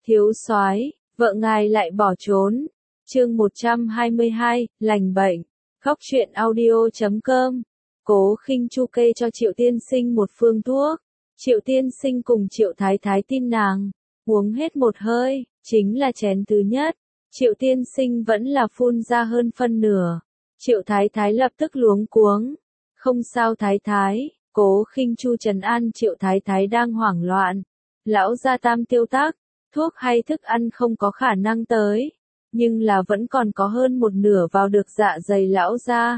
Thiếu soái, vợ ngài lại bỏ trốn. Chương 122, lành bệnh. Khóc chuyện audio.com. Cố Khinh Chu kê cho Triệu tiên sinh một phương thuốc. Triệu tiên sinh cùng Triệu thái thái tin nàng, uống hết một hơi, chính là chén thứ nhất. Triệu tiên sinh vẫn là phun ra hơn phân nửa. Triệu thái thái lập tức luống cuống. Không sao thái thái, Cố Khinh Chu trấn an Triệu thái thái đang hoảng loạn. Lão gia tam tiêu tắc, thuốc hay thức ăn không có khả năng tới, nhưng là vẫn còn có hơn một nửa vào được dạ dày lão gia.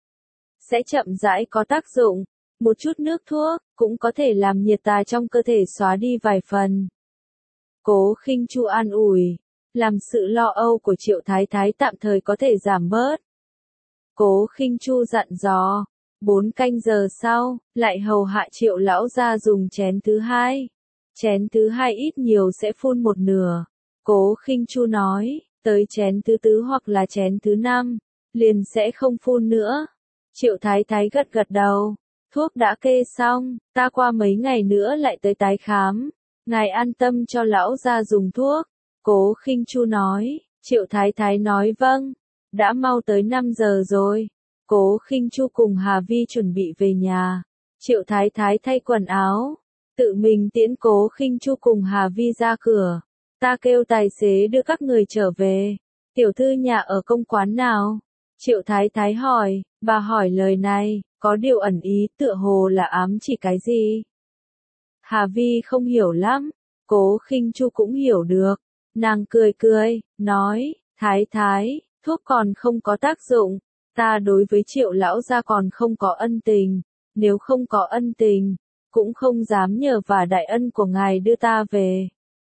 Sẽ chậm rãi có tác dụng, một chút nước thuốc, cũng có thể làm nhiệt tà trong cơ thể xóa đi vài phần. Cố Khinh Chu an ủi, làm sự lo âu của Triệu thái thái tạm thời có thể giảm bớt. Cố Khinh Chu dặn dò, 4 canh giờ sau, lại hầu hạ Triệu lão gia dùng chén thứ hai. Chén thứ hai ít nhiều sẽ phun một nửa. Cố Khinh Chu nói, tới chén thứ tư hoặc là chén thứ 5, liền sẽ không phun nữa. Triệu thái thái gật gật đầu. Thuốc đã kê xong, ta qua mấy ngày nữa lại tới tái khám. Ngài an tâm cho lão gia dùng thuốc. Cố Khinh Chu nói. Triệu thái thái nói vâng. Đã mau tới 5 giờ rồi. Cố Khinh Chu cùng Hà Vi chuẩn bị về nhà. Triệu thái thái thay quần áo, tự mình tiễn Cố Khinh Chu cùng Hà Vi ra cửa. Ta kêu tài xế đưa các người trở về. Tiểu thư nhà ở công quán nào? Triệu thái thái hỏi, bà hỏi lời này, có điều ẩn ý tựa hồ là ám chỉ cái gì? Hà Vi không hiểu lắm, Cố Khinh Chu cũng hiểu được. Nàng cười cười, nói, thái thái, thuốc còn không có tác dụng. Ta đối với Triệu lão gia còn không có ân tình. Nếu không có ân tình, cũng không dám nhờ vả đại ân của ngài đưa ta về.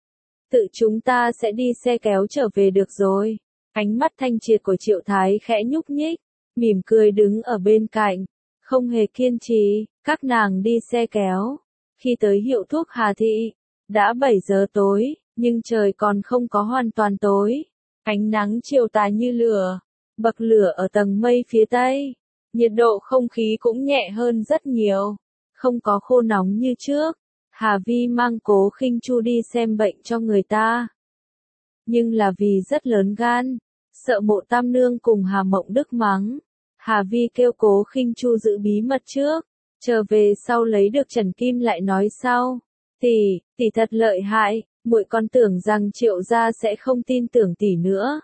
Tự chúng ta sẽ đi xe kéo trở về được rồi. Ánh mắt thanh triệt của Triệu thái khẽ nhúc nhích, mỉm cười đứng ở bên cạnh, không hề kiên trì. Các nàng đi xe kéo. Khi tới hiệu thuốc Hà Thị, đã 7 giờ tối, nhưng trời còn không có hoàn toàn tối. Ánh nắng chiều tà như lửa, bậc lửa ở tầng mây phía tây. Nhiệt độ không khí cũng nhẹ hơn rất nhiều, không có khô nóng như trước. Hà Vi mang Cố Khinh Chu đi xem bệnh cho người ta. Nhưng là vì rất lớn gan, sợ Mộ Tam Nương cùng Hà Mộng Đức mắng. Hà Vi kêu Cố Khinh Chu giữ bí mật trước, trở về sau lấy được Trần Kim lại nói sau. Tỷ thật lợi hại, muội còn tưởng rằng Triệu gia sẽ không tin tưởng tỷ nữa.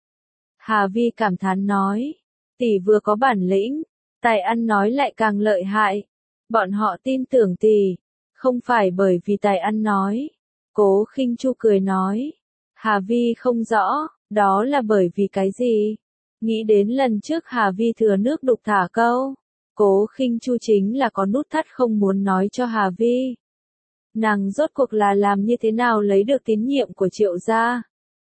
Hà Vi cảm thán nói, tỷ vừa có bản lĩnh, tài ăn nói lại càng lợi hại. Bọn họ tin tưởng tỷ, không phải bởi vì tài ăn nói. Cố Khinh Chu cười nói. Hà Vi không rõ, đó là bởi vì cái gì? Nghĩ đến lần trước Hà Vi thừa nước đục thả câu. Cố Khinh Chu chính là có nút thắt không muốn nói cho Hà Vi. Nàng rốt cuộc là làm như thế nào lấy được tín nhiệm của Triệu gia?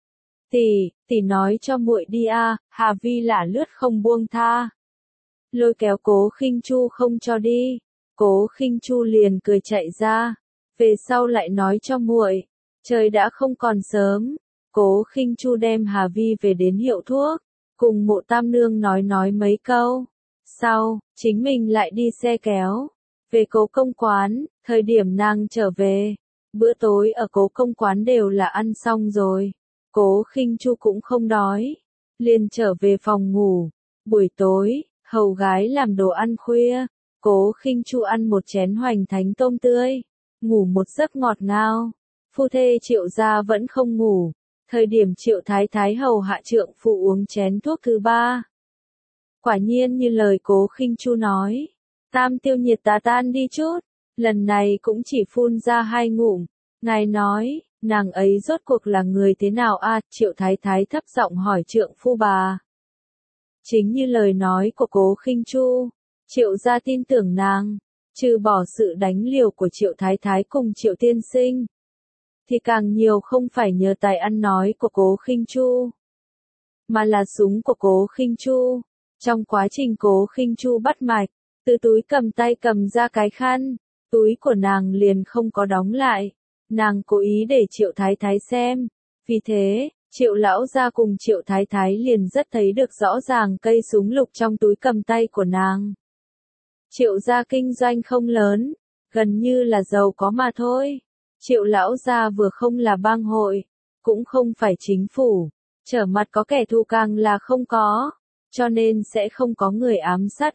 Tỷ nói cho muội đi a. Hà Vi lả lướt không buông tha. Lôi kéo Cố Khinh Chu không cho đi. Cố Khinh Chu liền cười chạy ra. Về sau lại nói cho muội. Trời đã không còn sớm. Cố Khinh Chu đem Hà Vi về đến hiệu thuốc, cùng Mộ Tam Nương nói mấy câu. Sau, chính mình lại đi xe kéo. Về Cố công quán, thời điểm nàng trở về. Bữa tối ở Cố công quán đều là ăn xong rồi. Cố Khinh Chu cũng không đói, liền trở về phòng ngủ. Buổi tối, hầu gái làm đồ ăn khuya, Cố Khinh Chu ăn một chén hoành thánh tôm tươi, ngủ một giấc ngọt ngào. Phu thê Triệu gia vẫn không ngủ, thời điểm Triệu thái thái hầu hạ trượng phụ uống chén thuốc thứ 3. Quả nhiên như lời Cố Khinh Chu nói, tam tiêu nhiệt tà tan đi chút, lần này cũng chỉ phun ra 2 ngụm. Ngài nói, nàng ấy rốt cuộc là người thế nào a? Triệu thái thái thấp giọng hỏi trượng phu bà. Chính như lời nói của Cố Khinh Chu, Triệu gia tin tưởng nàng, trừ bỏ sự đánh liều của Triệu thái thái cùng Triệu tiên sinh, thì càng nhiều không phải nhờ tài ăn nói của Cố Khinh Chu, mà là súng của Cố Khinh Chu. Trong quá trình Cố Khinh Chu bắt mạch, từ túi cầm tay cầm ra cái khăn, túi của nàng liền không có đóng lại. Nàng cố ý để Triệu thái thái xem, vì thế, Triệu lão gia cùng Triệu thái thái liền rất thấy được rõ ràng cây súng lục trong túi cầm tay của nàng. Triệu gia kinh doanh không lớn, gần như là giàu có mà thôi. Triệu lão gia vừa không là bang hội, cũng không phải chính phủ, trở mặt có kẻ thù càng là không có, cho nên sẽ không có người ám sát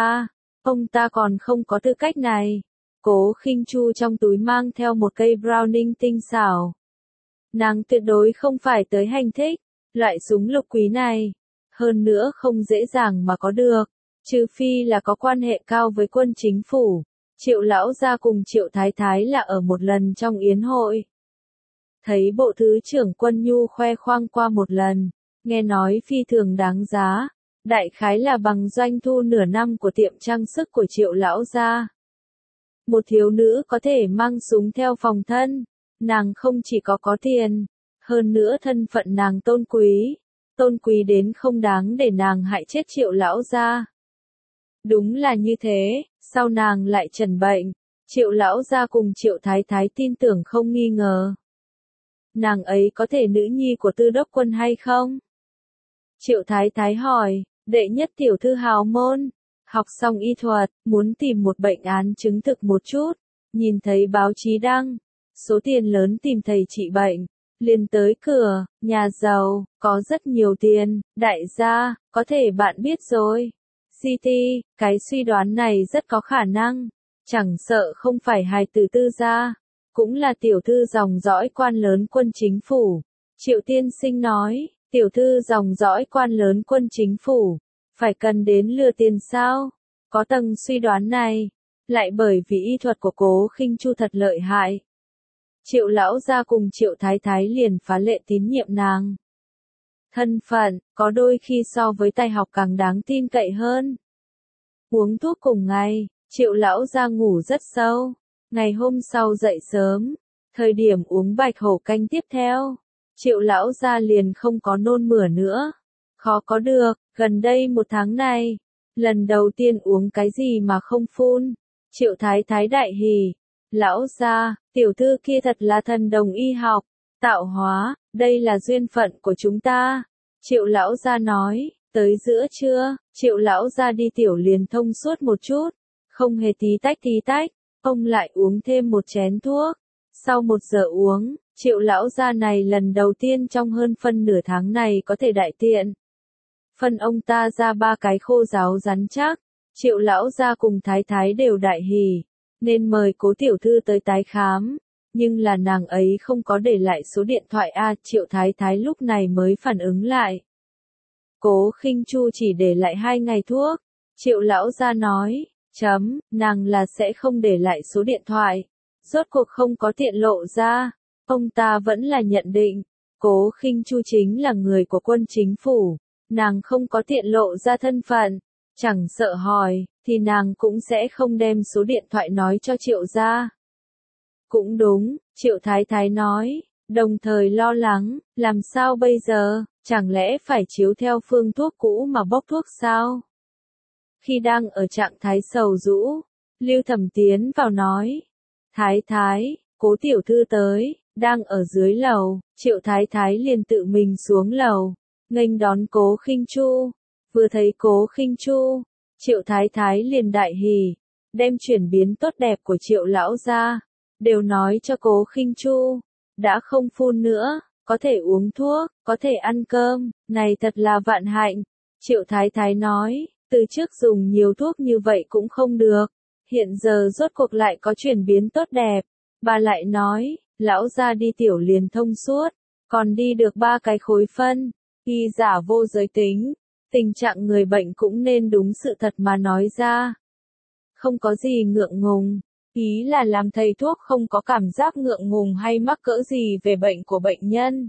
ông ta còn không có tư cách này. Cố Khinh Chu trong túi mang theo một cây Browning tinh xảo. Nàng tuyệt đối không phải tới hành thích, loại súng lục quý này. Hơn nữa không dễ dàng mà có được, trừ phi là có quan hệ cao với quân chính phủ. Triệu lão gia cùng Triệu Thái Thái là ở một lần trong yến hội. Thấy bộ thứ trưởng Quân Nhu khoe khoang qua một lần, nghe nói phi thường đáng giá, đại khái là bằng doanh thu nửa năm của tiệm trang sức của Triệu lão gia. Một thiếu nữ có thể mang súng theo phòng thân, nàng không chỉ có tiền, hơn nữa thân phận nàng tôn quý đến không đáng để nàng hại chết Triệu lão gia. Đúng là như thế, sau nàng lại trần bệnh, Triệu lão gia cùng Triệu Thái Thái tin tưởng không nghi ngờ. Nàng ấy có thể nữ nhi của Tư đốc quân hay không? Triệu Thái Thái hỏi, đệ nhất tiểu thư hào môn, học xong y thuật, muốn tìm một bệnh án chứng thực một chút, nhìn thấy báo chí đăng, số tiền lớn tìm thầy trị bệnh, liền tới cửa, nhà giàu, có rất nhiều tiền, đại gia, có thể bạn biết rồi. GT, cái suy đoán này rất có khả năng, chẳng sợ không phải hài tử Tư gia, cũng là tiểu thư dòng dõi quan lớn quân chính phủ. Triệu tiên sinh nói, tiểu thư dòng dõi quan lớn quân chính phủ, phải cần đến lừa tiền sao? Có tầng suy đoán này, lại bởi vì y thuật của Cố Khinh Chu thật lợi hại. Triệu lão gia cùng Triệu Thái Thái liền phá lệ tín nhiệm nàng. Thân phận, có đôi khi so với tài học càng đáng tin cậy hơn. Uống thuốc cùng ngày, Triệu lão gia ngủ rất sâu. Ngày hôm sau dậy sớm, thời điểm uống bạch hổ canh tiếp theo, Triệu lão gia liền không có nôn mửa nữa. Khó có được, gần đây một tháng này, lần đầu tiên uống cái gì mà không phun. Triệu Thái Thái đại hỉ, lão gia, tiểu thư kia thật là thần đồng y học, tạo hóa, đây là duyên phận của chúng ta. Triệu lão gia nói, tới giữa trưa, Triệu lão gia đi tiểu liền thông suốt một chút, không hề tí tách, ông lại uống thêm một chén thuốc. Sau 1 giờ uống, Triệu lão gia này lần đầu tiên trong hơn phân nửa tháng này có thể đại tiện. Phân ông ta ra 3 cái khô giáo rắn chắc, Triệu lão gia cùng Thái Thái đều đại hỉ, nên mời Cố tiểu thư tới tái khám, nhưng là nàng ấy không có để lại số điện thoại Triệu Thái Thái lúc này mới phản ứng lại. Cố Khinh Chu chỉ để lại 2 ngày thuốc, Triệu lão gia nói, nàng là sẽ không để lại số điện thoại, rốt cuộc không có tiện lộ ra, ông ta vẫn là nhận định, Cố Khinh Chu chính là người của quân chính phủ, nàng không có tiện lộ ra thân phận, chẳng sợ hỏi, thì nàng cũng sẽ không đem số điện thoại nói cho Triệu gia. Cũng đúng, Triệu Thái Thái nói, đồng thời lo lắng, làm sao bây giờ, chẳng lẽ phải chiếu theo phương thuốc cũ mà bốc thuốc sao? Khi đang ở trạng thái sầu rũ, Lưu Thẩm tiến vào nói, Thái Thái, Cố tiểu thư tới, đang ở dưới lầu. Triệu Thái Thái liền tự mình xuống lầu, nghênh đón Cố Khinh Chu. Vừa thấy Cố Khinh Chu, Triệu Thái Thái liền đại hỉ, đem chuyển biến tốt đẹp của Triệu lão gia đều nói cho Cố Khinh Chu, đã không phun nữa, có thể uống thuốc, có thể ăn cơm, này thật là vạn hạnh. Triệu Thái Thái nói, từ trước dùng nhiều thuốc như vậy cũng không được, hiện giờ rốt cuộc lại có chuyển biến tốt đẹp. Bà lại nói, lão gia đi tiểu liền thông suốt, còn đi được 3 cái khối phân, y giả vô giới tính, tình trạng người bệnh cũng nên đúng sự thật mà nói ra. Không có gì ngượng ngùng, ý là làm thầy thuốc không có cảm giác ngượng ngùng hay mắc cỡ gì về bệnh của bệnh nhân.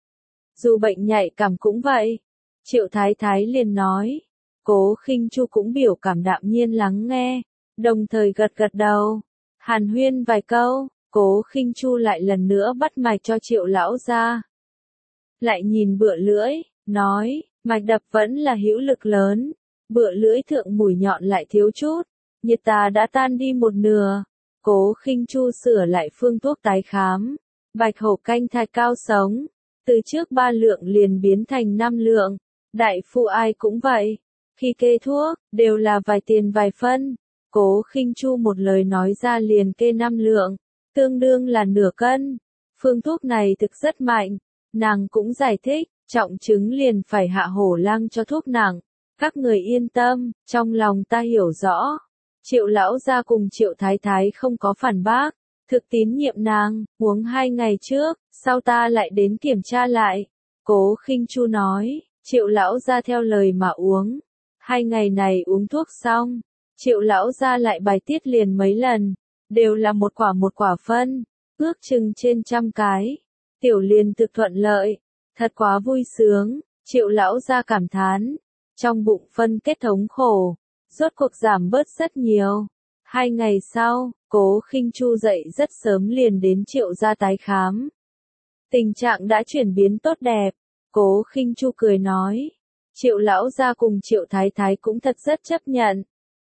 Dù bệnh nhạy cảm cũng vậy. Triệu Thái Thái liền nói, Cố Khinh Chu cũng biểu cảm đạm nhiên lắng nghe, đồng thời gật gật đầu, hàn huyên vài câu. Cố Khinh Chu lại lần nữa bắt mạch cho Triệu lão gia. Lại nhìn bựa lưỡi, nói, mạch đập vẫn là hữu lực lớn, bựa lưỡi thượng mũi nhọn lại thiếu chút, nhiệt tà đã tan đi một nửa. Cố Khinh Chu sửa lại phương thuốc tái khám, bạch hổ canh thạch cao sống, từ trước 3 lượng liền biến thành 5 lượng, đại phu ai cũng vậy, khi kê thuốc, đều là vài tiền vài phân. Cố Khinh Chu một lời nói ra liền kê 5 lượng. Tương đương là nửa cân. Phương thuốc này thực rất mạnh, Nàng cũng giải thích, trọng chứng liền phải hạ hổ lang cho thuốc nặng. Các người yên tâm, trong lòng ta hiểu rõ. Triệu lão gia cùng Triệu thái thái không có phản bác. Thực tín nhiệm nàng, uống 2 ngày trước, sau ta lại đến kiểm tra lại. Cố Khinh Chu nói, Triệu lão gia theo lời mà uống. 2 ngày này uống thuốc xong, Triệu lão gia lại bài tiết liền mấy lần, đều là một quả phân, ước chừng trên 100 cái. Tiểu liền thực thuận lợi, thật quá vui sướng, Triệu lão gia cảm thán, trong bụng phân kết thống khổ, rốt cuộc giảm bớt rất nhiều. 2 ngày sau, Cố Khinh Chu dậy rất sớm liền đến Triệu gia tái khám. Tình trạng đã chuyển biến tốt đẹp, Cố Khinh Chu cười nói. Triệu lão gia cùng Triệu thái thái cũng thật rất chấp nhận.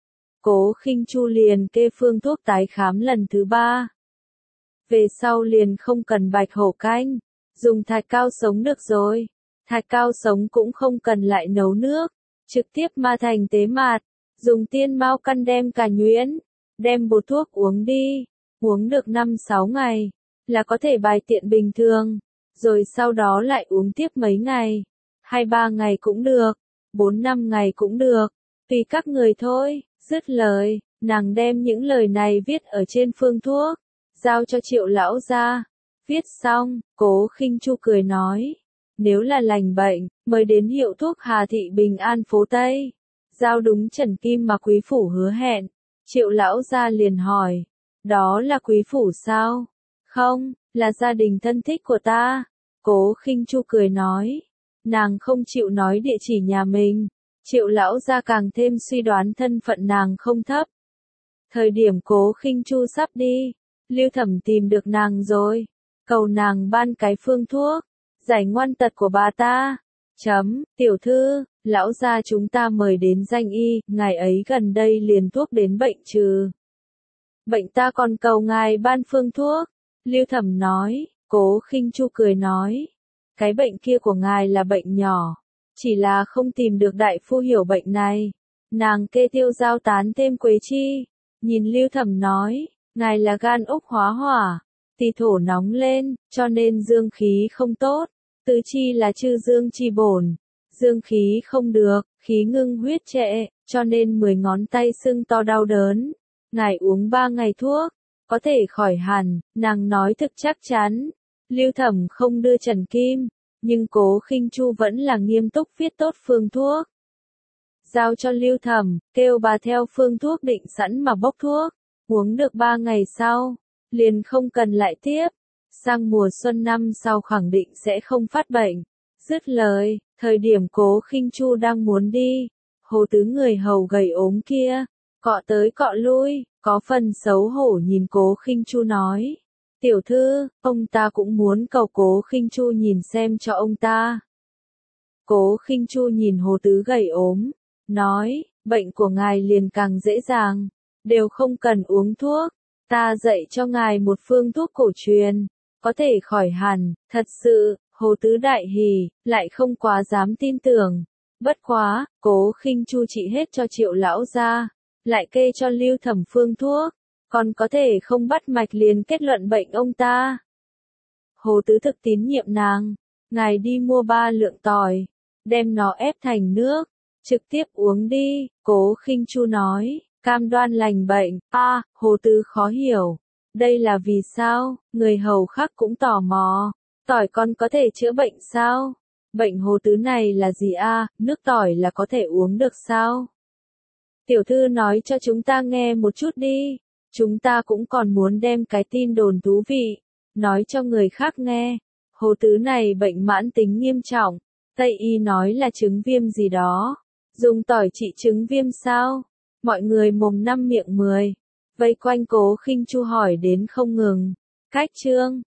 Cố Khinh Chu liền kê phương thuốc tái khám lần thứ 3. Về sau liền không cần bạch hổ canh, dùng thạch cao sống được rồi. Thạch cao sống cũng không cần lại nấu nước, trực tiếp ma thành tế mạt, dùng tiên mao căn đem cà nhuyễn, đem bột thuốc uống đi, uống được 5-6 ngày, là có thể bài tiện bình thường, rồi sau đó lại uống tiếp mấy ngày, 2-3 ngày cũng được, 4-5 ngày cũng được, tùy các người thôi. Dứt lời, nàng đem những lời này viết ở trên phương thuốc, giao cho Triệu lão gia. Viết xong, Cố Khinh Chu cười nói, nếu là lành bệnh, mời đến hiệu thuốc Hà Thị Bình An phố Tây. Giao đúng Trần Kim mà quý phủ hứa hẹn. Triệu lão gia liền hỏi, đó là quý phủ sao? Không, là gia đình thân thích của ta. Cố Khinh Chu cười nói, nàng không chịu nói địa chỉ nhà mình. Triệu lão gia càng thêm suy đoán thân phận nàng không thấp. Thời điểm Cố Khinh Chu sắp đi, Lưu Thẩm tìm được nàng rồi, cầu nàng ban cái phương thuốc, giải ngoan tật của bà ta. Tiểu thư, lão gia chúng ta mời đến danh y, ngài ấy gần đây liền thuốc đến bệnh trừ. Bệnh ta còn cầu ngài ban phương thuốc. Lưu Thẩm nói. Cố Khinh Chu cười nói, cái bệnh kia của ngài là bệnh nhỏ, chỉ là không tìm được đại phu hiểu bệnh này. Nàng kê tiêu giao tán thêm quế chi, nhìn Lưu Thẩm nói, ngài là gan ốc hóa hỏa, tỳ thổ nóng lên, cho nên dương khí không tốt, tứ chi là chư dương chi bổn, dương khí không được, khí ngưng huyết trệ, cho nên 10 ngón tay sưng to đau đớn. Ngài uống 3 ngày thuốc, có thể khỏi hẳn, nàng nói thực chắc chắn. Lưu Thẩm không đưa Trần Kim, nhưng Cố Khinh Chu vẫn là nghiêm túc viết tốt phương thuốc. Giao cho Lưu Thẩm, kêu bà theo phương thuốc định sẵn mà bốc thuốc, uống được 3 ngày sau, liền không cần lại tiếp. Sang mùa xuân năm sau khẳng định sẽ không phát bệnh. Dứt lời, thời điểm Cố Khinh Chu đang muốn đi, Hồ Tứ người hầu gầy ốm kia, cọ tới cọ lui, có phần xấu hổ nhìn Cố Khinh Chu nói. Tiểu thư, ông ta cũng muốn cầu Cố Khinh Chu nhìn xem cho ông ta. Cố Khinh Chu nhìn Hồ Tứ gầy ốm, nói, bệnh của ngài liền càng dễ dàng, đều không cần uống thuốc, ta dạy cho ngài một phương thuốc cổ truyền, có thể khỏi hẳn. Thật sự, Hồ Tứ đại hỉ, lại không quá dám tin tưởng. Bất quá, Cố Khinh Chu trị hết cho Triệu lão gia, lại kê cho Lưu Thẩm phương thuốc, còn có thể không bắt mạch liền kết luận bệnh ông ta. Hồ Tứ thực tín nhiệm nàng, ngài đi mua 3 lượng tỏi, đem nó ép thành nước, trực tiếp uống đi. Cố Khinh Chu nói, cam đoan lành bệnh. Hồ Tứ khó hiểu, đây là vì sao? Người hầu khác cũng tò mò, tỏi còn có thể chữa bệnh sao? Bệnh Hồ Tứ này là gì nước tỏi là có thể uống được sao? Tiểu thư nói cho chúng ta nghe một chút đi, chúng ta cũng còn muốn đem cái tin đồn thú vị, nói cho người khác nghe. Hồ Tứ này bệnh mãn tính nghiêm trọng, Tây y nói là chứng viêm gì đó, dùng tỏi trị chứng viêm sao? Mọi người mồm năm miệng 10, vây quanh Cố Khinh Chu hỏi đến không ngừng. Cách chương